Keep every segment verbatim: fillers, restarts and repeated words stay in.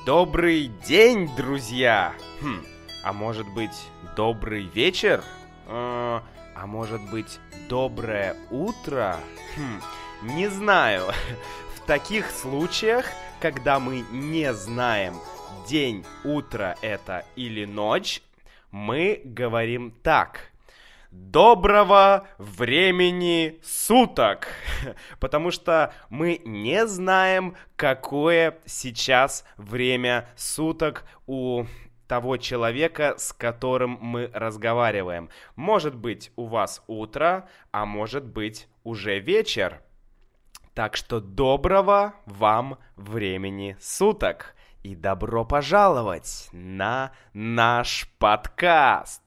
Добрый день, друзья! Хм, а может быть, добрый вечер? Э, а может быть, доброе утро? Хм, не знаю. В таких случаях, когда мы не знаем, день, утро это или ночь, мы говорим так. Доброго времени суток! Потому что мы не знаем, какое сейчас время суток у того человека, с которым мы разговариваем. Может быть, у вас утро, а может быть, уже вечер. Так что доброго вам времени суток! И добро пожаловать на наш подкаст!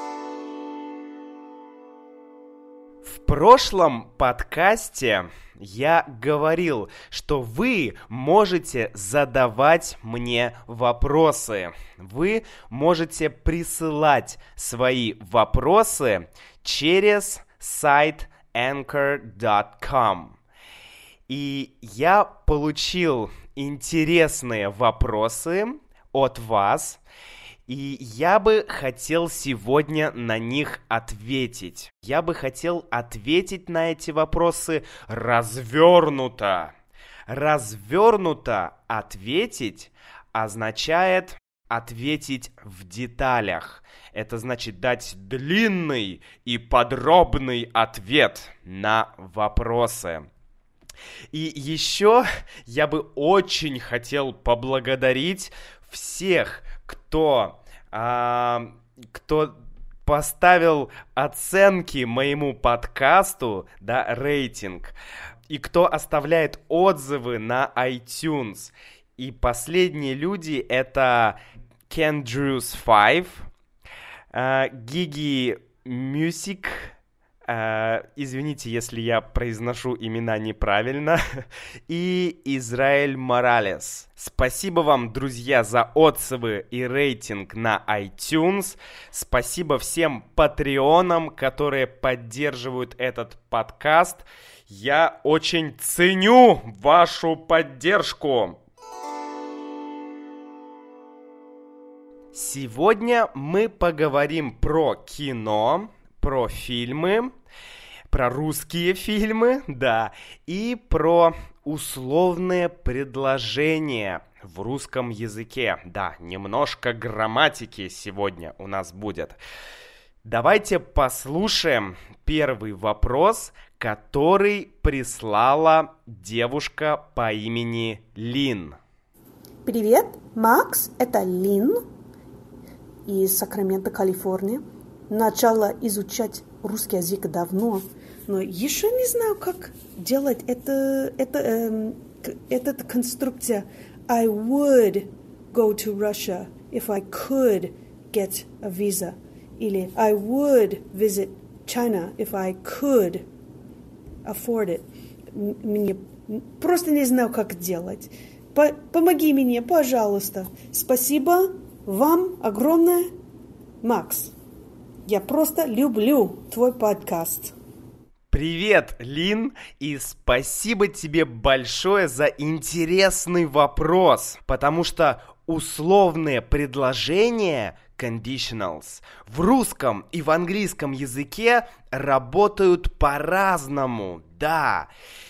В прошлом подкасте я говорил, что вы можете задавать мне вопросы. Вы можете присылать свои вопросы через сайт anchor точка ком. И я получил интересные вопросы от вас. И я бы хотел сегодня на них ответить. Я бы хотел ответить на эти вопросы развернуто. Развернуто ответить означает ответить в деталях. Это значит дать длинный и подробный ответ на вопросы. И еще я бы очень хотел поблагодарить всех, кто, а, кто поставил оценки моему подкасту, да, рейтинг, и кто оставляет отзывы на iTunes. И последние люди — это Kendrews пять, Gigi Music, Uh, извините, если я произношу имена неправильно, и Израиль Моралес. Спасибо вам, друзья, за отзывы и рейтинг на iTunes. Спасибо всем патреонам, которые поддерживают этот подкаст. Я очень ценю вашу поддержку. Сегодня мы поговорим про кино, про фильмы, про русские фильмы, да, и про условные предложения в русском языке. Да, немножко грамматики сегодня у нас будет. Давайте послушаем первый вопрос, который прислала девушка по имени Лин. Привет, Макс, это Лин из Сакраменто, Калифорния. Начала изучать русский язык давно, но еще не знаю, как делать это, это, эм, эта конструкция. I would go to Russia if I could get a visa. Или I would visit China if I could afford it. Мне просто не знаю, как делать. По- помоги мне, пожалуйста. Спасибо вам огромное, Макс. Я просто люблю твой подкаст. Привет, Лин, и спасибо тебе большое за интересный вопрос, потому что условные предложения, conditionals, в русском и в английском языке работают по-разному, да.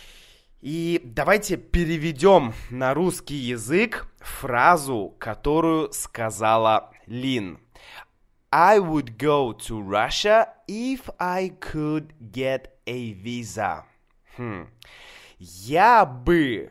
И давайте переведем на русский язык фразу, которую сказала Лин. I would go to Russia if I could get a visa. Хм. Я бы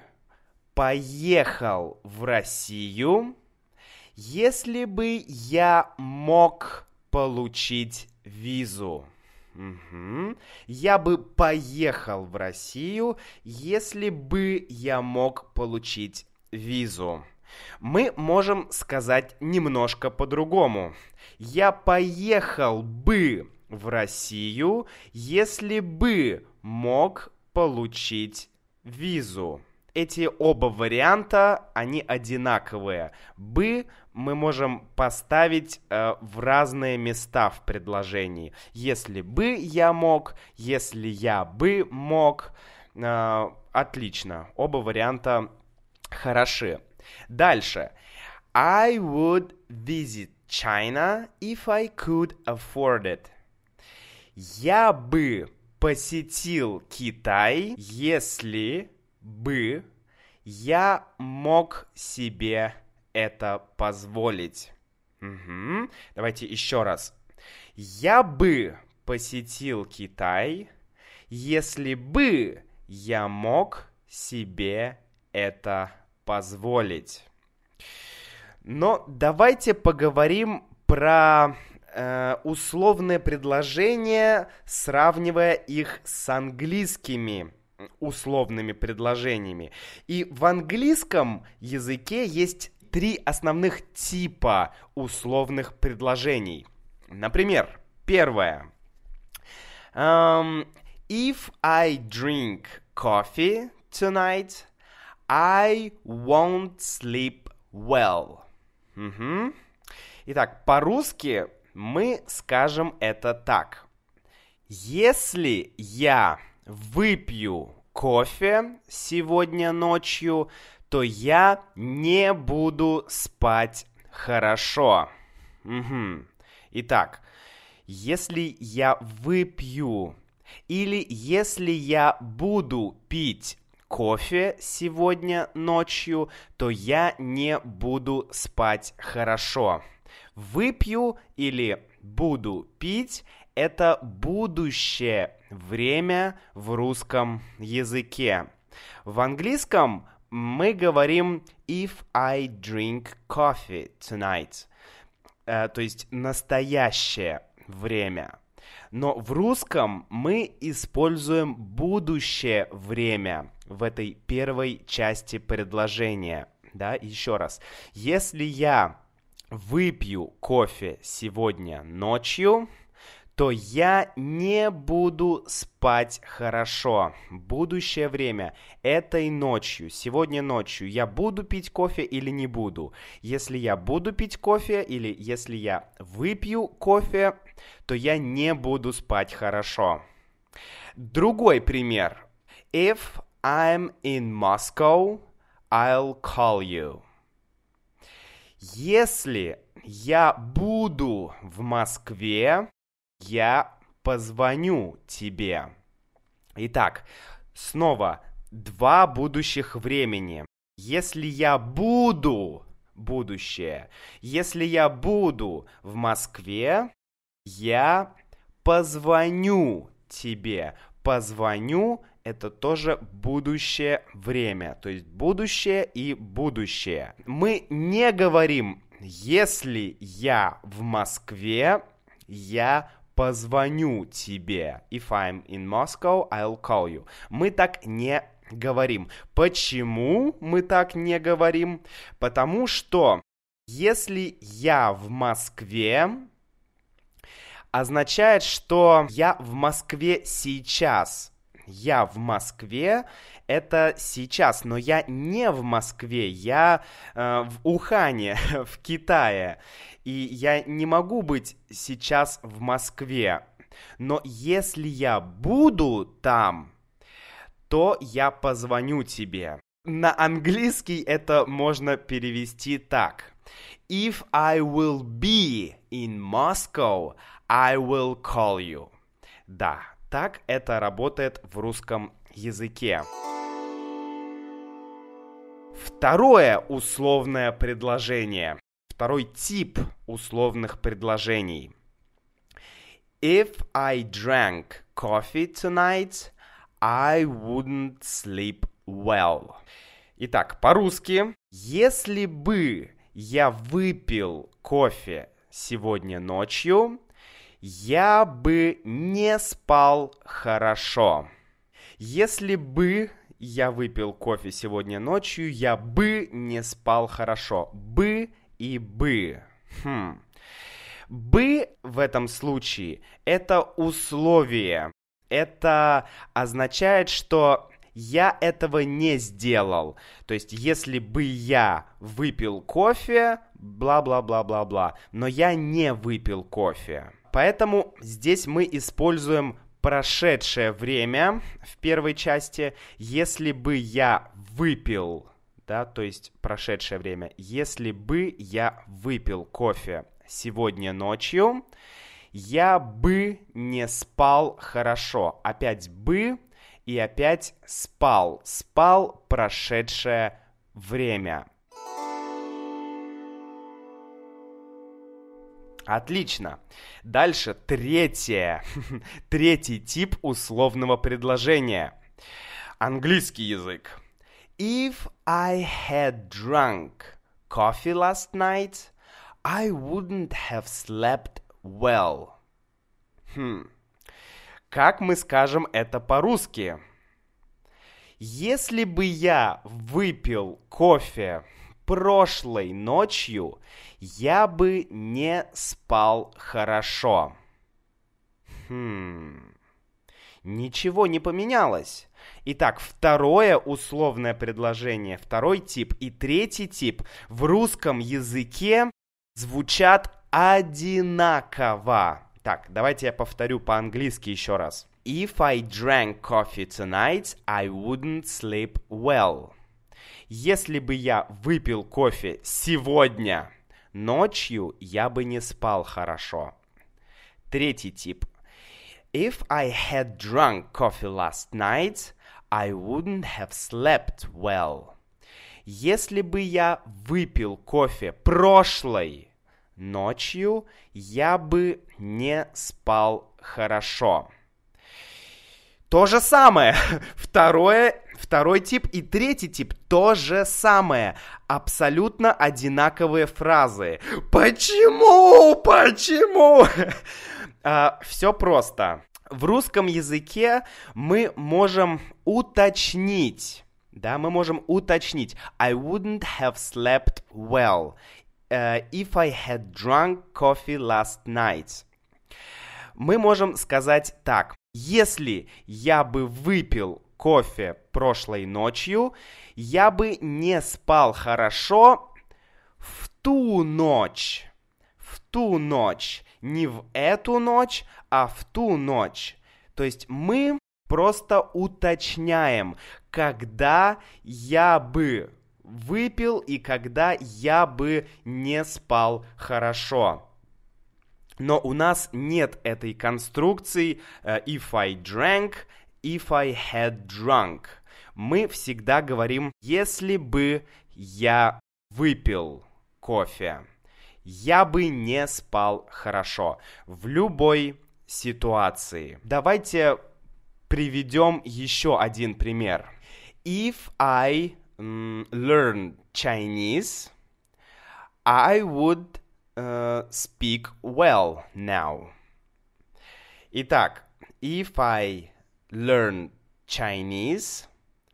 поехал в Россию, если бы я мог получить визу. Угу. Я бы поехал в Россию, если бы я мог получить визу. Мы можем сказать немножко по-другому. Я поехал бы в Россию, если бы мог получить визу. Эти оба варианта, они одинаковые. Бы мы можем поставить э, в разные места в предложении. Если бы я мог, если я бы мог. Э, отлично. Оба варианта хороши. Дальше. I would visit China if I could afford it. Я бы посетил Китай, если бы я мог себе это позволить. Угу. Давайте еще раз. Я бы посетил Китай, если бы я мог себе это позволить. Но давайте поговорим про э, условные предложения, сравнивая их с английскими условными предложениями. И в английском языке есть три основных типа условных предложений. Например, первое. Um, if I drink coffee tonight, I won't sleep well. Угу. Итак, по-русски мы скажем это так. Если я выпью кофе сегодня ночью, то я не буду спать хорошо. Угу. Итак, если я выпью или если я буду пить кофе сегодня ночью, то я не буду спать хорошо. Выпью или буду пить – это будущее время в русском языке. В английском мы говорим if I drink coffee tonight, э, то есть настоящее время. Но в русском мы используем будущее время в этой первой части предложения. Да, еще раз. Если я выпью кофе сегодня ночью, то я не буду спать хорошо. Будущее время этой ночью, сегодня ночью я буду пить кофе или не буду. Если я буду пить кофе или если я выпью кофе, то я не буду спать хорошо. Другой пример. If I'm in Moscow, I'll call you. Если я буду в Москве, я позвоню тебе. Итак, снова два будущих времени. Если я буду, будущее, если я буду в Москве, я позвоню тебе. Позвоню – это тоже будущее время. То есть будущее и будущее. Мы не говорим, если я в Москве, я позвоню тебе. If I'm in Moscow, I'll call you. Мы так не говорим. Почему мы так не говорим? Потому что если я в Москве, означает, что я в Москве сейчас. Я в Москве – это сейчас, но я не в Москве, я э, в Ухане, в Китае. И я не могу быть сейчас в Москве. Но если я буду там, то я позвоню тебе. На английский это можно перевести так. If I will be in Moscow, I will call you. Да, так это работает в русском языке. Второе условное предложение. Второй тип условных предложений. If I drank coffee tonight, I wouldn't sleep well. Итак, по-русски. Если бы я выпил кофе сегодня ночью, я бы не спал хорошо. Если бы я выпил кофе сегодня ночью, я бы не спал хорошо. Бы и бы. Хм. Бы в этом случае это условие. Это означает, что я этого не сделал. То есть, если бы я выпил кофе, бла-бла-бла-бла-бла, но я не выпил кофе. Поэтому здесь мы используем прошедшее время в первой части. Если бы я выпил, да, да, то есть прошедшее время. Если бы я выпил кофе сегодня ночью, я бы не спал хорошо. Опять бы и опять спал. Спал прошедшее время. Отлично. Дальше третье. Третий тип условного предложения. Английский язык. If I had drunk coffee last night, I wouldn't have slept well. Хм. Как мы скажем это по-русски? Если бы я выпил кофе прошлой ночью, я бы не спал хорошо. Хм. Ничего не поменялось. Итак, второе условное предложение, второй тип и третий тип в русском языке звучат одинаково. Так, давайте я повторю по-английски еще раз. If I drank coffee tonight, I wouldn't sleep well. Если бы я выпил кофе сегодня ночью, я бы не спал хорошо. Третий тип. If I had drunk coffee last night, I wouldn't have slept well. Если бы я выпил кофе прошлой ночью, я бы не спал хорошо. То же самое. Второе, второй тип и третий тип то же самое. Абсолютно одинаковые фразы. Почему? Почему? а, все просто. В русском языке мы можем уточнить. Да, мы можем уточнить. I wouldn't have slept well uh, if I had drunk coffee last night. Мы можем сказать так. Если я бы выпил кофе прошлой ночью, я бы не спал хорошо в ту ночь. В ту ночь. Не в эту ночь, а в ту ночь. То есть мы просто уточняем, когда я бы выпил и когда я бы не спал хорошо. Но у нас нет этой конструкции uh, if I drank, if I had drunk. Мы всегда говорим, если бы я выпил кофе, я бы не спал хорошо. В любой ситуации. Давайте приведем еще один пример. If I um, learned Chinese, I would Uh, speak well now. Итак, if I learn Chinese,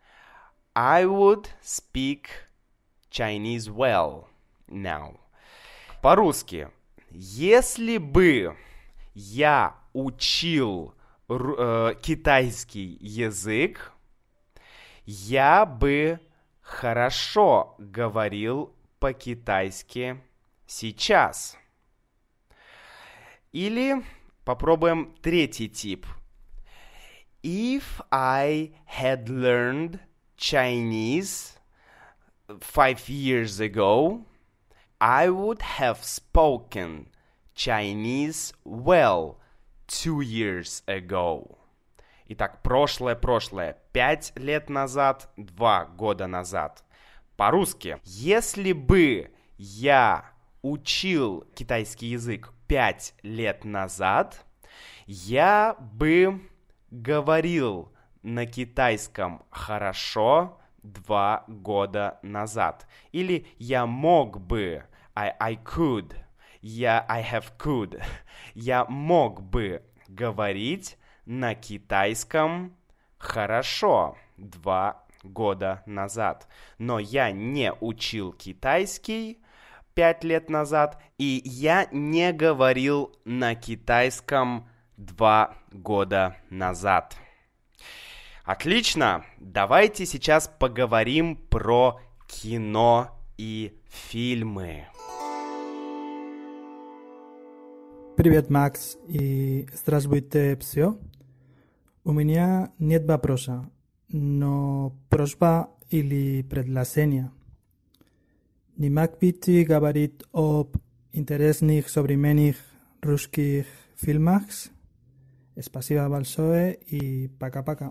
I would speak Chinese well now. По-русски, если бы я учил э, китайский язык, я бы хорошо говорил по-китайски сейчас. Или попробуем третий тип. If I had learned Chinese five years ago, I would have spoken Chinese well two years ago. Итак, прошлое-прошлое. Пять лет назад, два года назад. По-русски. Если бы я учил китайский язык пять лет назад, я бы говорил на китайском хорошо два года назад. Или я мог бы, I, I could, я, I have could, я мог бы говорить на китайском хорошо два года назад. Но я не учил китайский пять лет назад, и я не говорил на китайском два года назад. Отлично! Давайте сейчас поговорим про кино и фильмы. Привет, Макс, и здравствуйте, все. У меня нет вопроса, но просьба или предложение. Не мог бы ты говорить об интересных современных русских фильмах? Спасибо большое и пока-пока.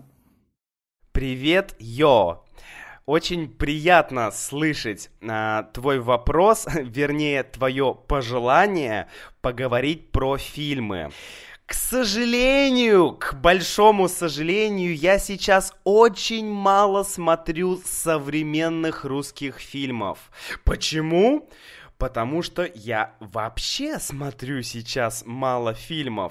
Привет, Йо! Очень приятно слышать а, твой вопрос, вернее, твое пожелание поговорить про фильмы. К сожалению, к большому сожалению, я сейчас очень мало смотрю современных русских фильмов. Почему? Потому что я вообще смотрю сейчас мало фильмов.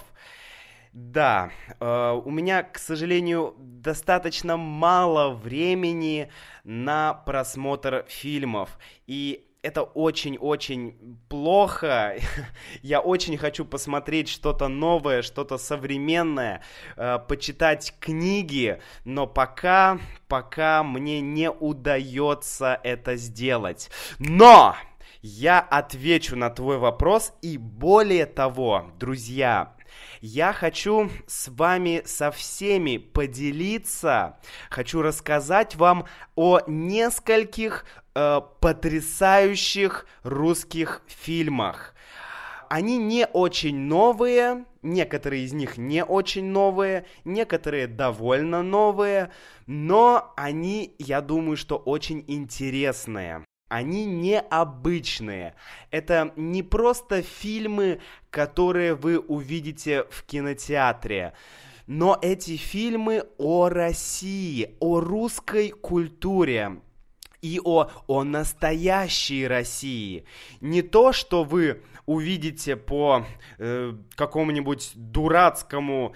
Да, э, у меня, к сожалению, достаточно мало времени на просмотр фильмов, и это очень-очень плохо. Я очень хочу посмотреть что-то новое, что-то современное, э, почитать книги, но пока, пока мне не удается это сделать. Но я отвечу на твой вопрос, и более того, друзья, я хочу с вами со всеми поделиться, хочу рассказать вам о нескольких э, потрясающих русских фильмах. Они не очень новые, некоторые из них не очень новые, некоторые довольно новые, но они, я думаю, что очень интересные. Они необычные. Это не просто фильмы, которые вы увидите в кинотеатре, но эти фильмы о России, о русской культуре и о, о настоящей России. Не то, что вы увидите по э, какому-нибудь дурацкому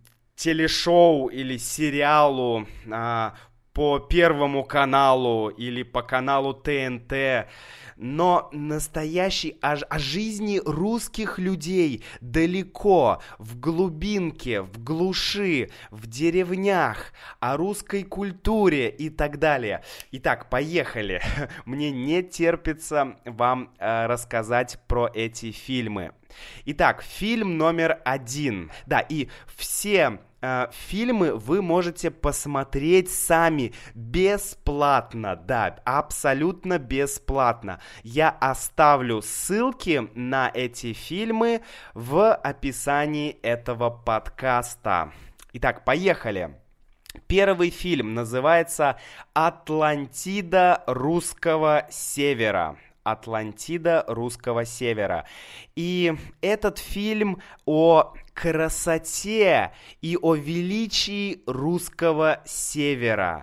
телешоу или сериалу, э, по Первому каналу или по каналу Т Н Т, но настоящий о, о жизни русских людей далеко, в глубинке, в глуши, в деревнях, о русской культуре и так далее. Итак, поехали. Мне не терпится вам э, рассказать про эти фильмы. Итак, фильм номер один. Да, и все э, фильмы вы можете посмотреть сами бесплатно. Да, абсолютно бесплатно. Я оставлю ссылки на эти фильмы в описании этого подкаста. Итак, поехали. Первый фильм называется «Атлантида русского севера». «Атлантида русского севера». И этот фильм о красоте и о величии русского севера.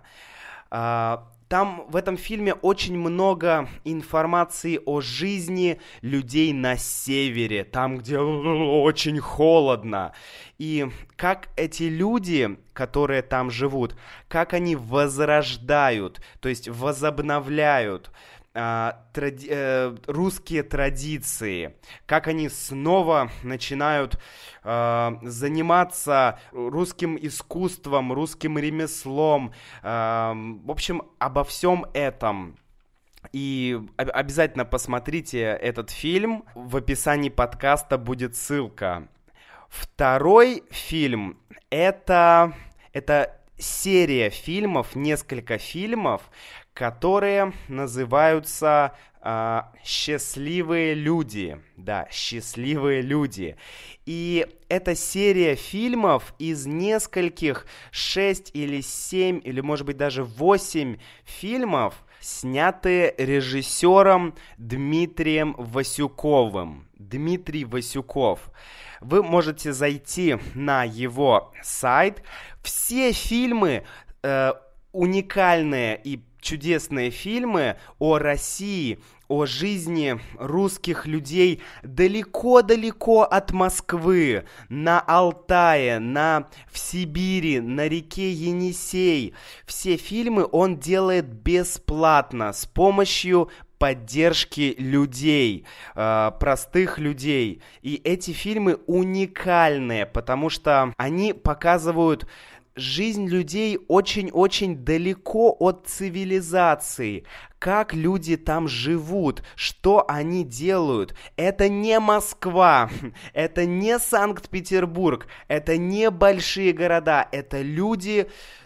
Там в этом фильме очень много информации о жизни людей на севере, там, где очень холодно. И как эти люди, которые там живут, как они возрождают, то есть возобновляют Тради... э, русские традиции, как они снова начинают э, заниматься русским искусством, русским ремеслом, э, в общем, обо всем этом. И обязательно посмотрите этот фильм, в описании подкаста будет ссылка. Второй фильм — это, это серия фильмов, несколько фильмов, которые называются э, «Счастливые люди». Да, «Счастливые люди». И это серия фильмов из нескольких, шесть или семь, или, может быть, даже восемь фильмов, снятые режиссером Дмитрием Васюковым. Дмитрий Васюков. Вы можете зайти на его сайт. Все фильмы э, уникальные и чудесные фильмы о России, о жизни русских людей далеко-далеко от Москвы, на Алтае, на, в Сибири, на реке Енисей. Все фильмы он делает бесплатно, с помощью поддержки людей, э, простых людей. И эти фильмы уникальные, потому что они показывают жизнь людей очень-очень далеко от цивилизации, как люди там живут, что они делают. Это не Москва, это не Санкт-Петербург, это не большие города, это люди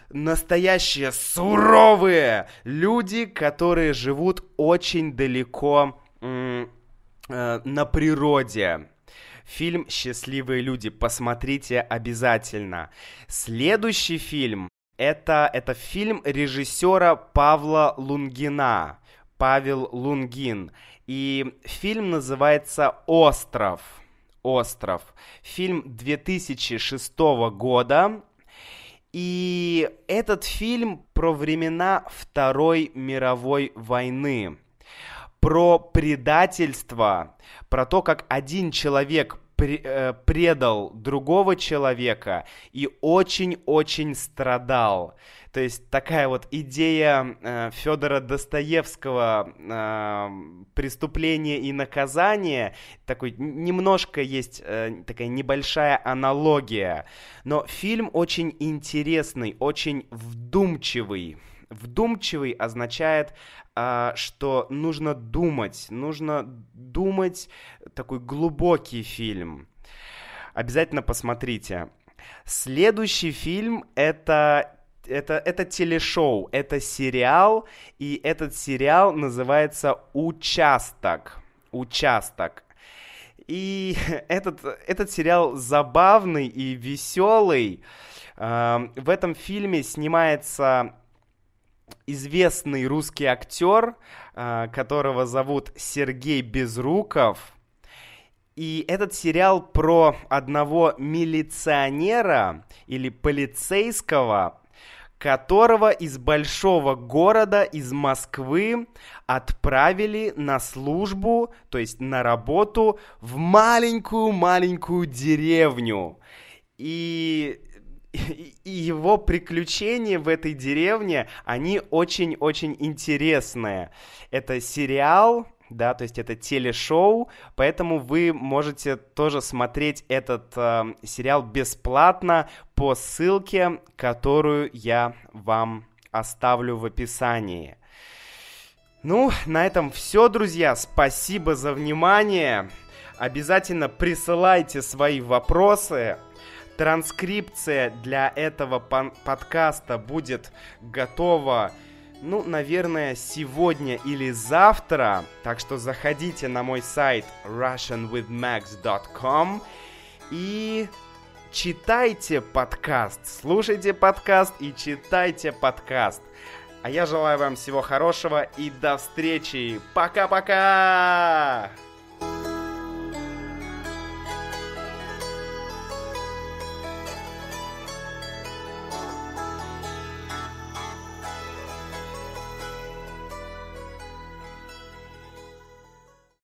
настоящие суровые люди, которые живут очень далеко м- э, на природе. Фильм «Счастливые люди». Посмотрите обязательно. Следующий фильм это, это фильм режиссера Павла Лунгина. Павел Лунгин. И фильм называется «Остров». «Остров». Фильм две тысячи шестого года. И этот фильм про времена Второй мировой войны. Про предательство, про то, как один человек при, э, предал другого человека и очень-очень страдал. То есть такая вот идея э, Федора Достоевского э, «Преступление и наказание», такой немножко есть э, такая небольшая аналогия, но фильм очень интересный, очень вдумчивый. Вдумчивый означает, а, что нужно думать, нужно думать, такой глубокий фильм. Обязательно посмотрите. Следующий фильм это, это, это телешоу, это сериал, и этот сериал называется «Участок». «Участок». И этот, этот сериал забавный и веселый. А, в этом фильме снимается известный русский актер, которого зовут Сергей Безруков. И этот сериал про одного милиционера или полицейского, которого из большого города, из Москвы, отправили на службу, то есть на работу, в маленькую-маленькую деревню. И... И его приключения в этой деревне, они очень-очень интересные. Это сериал, да, то есть это телешоу, поэтому вы можете тоже смотреть этот э, сериал бесплатно по ссылке, которую я вам оставлю в описании. Ну, на этом все, друзья. Спасибо за внимание. Обязательно присылайте свои вопросы. Транскрипция для этого пон- подкаста будет готова, ну, наверное, сегодня или завтра. Так что заходите на мой сайт russian with max dot com и читайте подкаст, слушайте подкаст и читайте подкаст. А я желаю вам всего хорошего и до встречи. Пока-пока!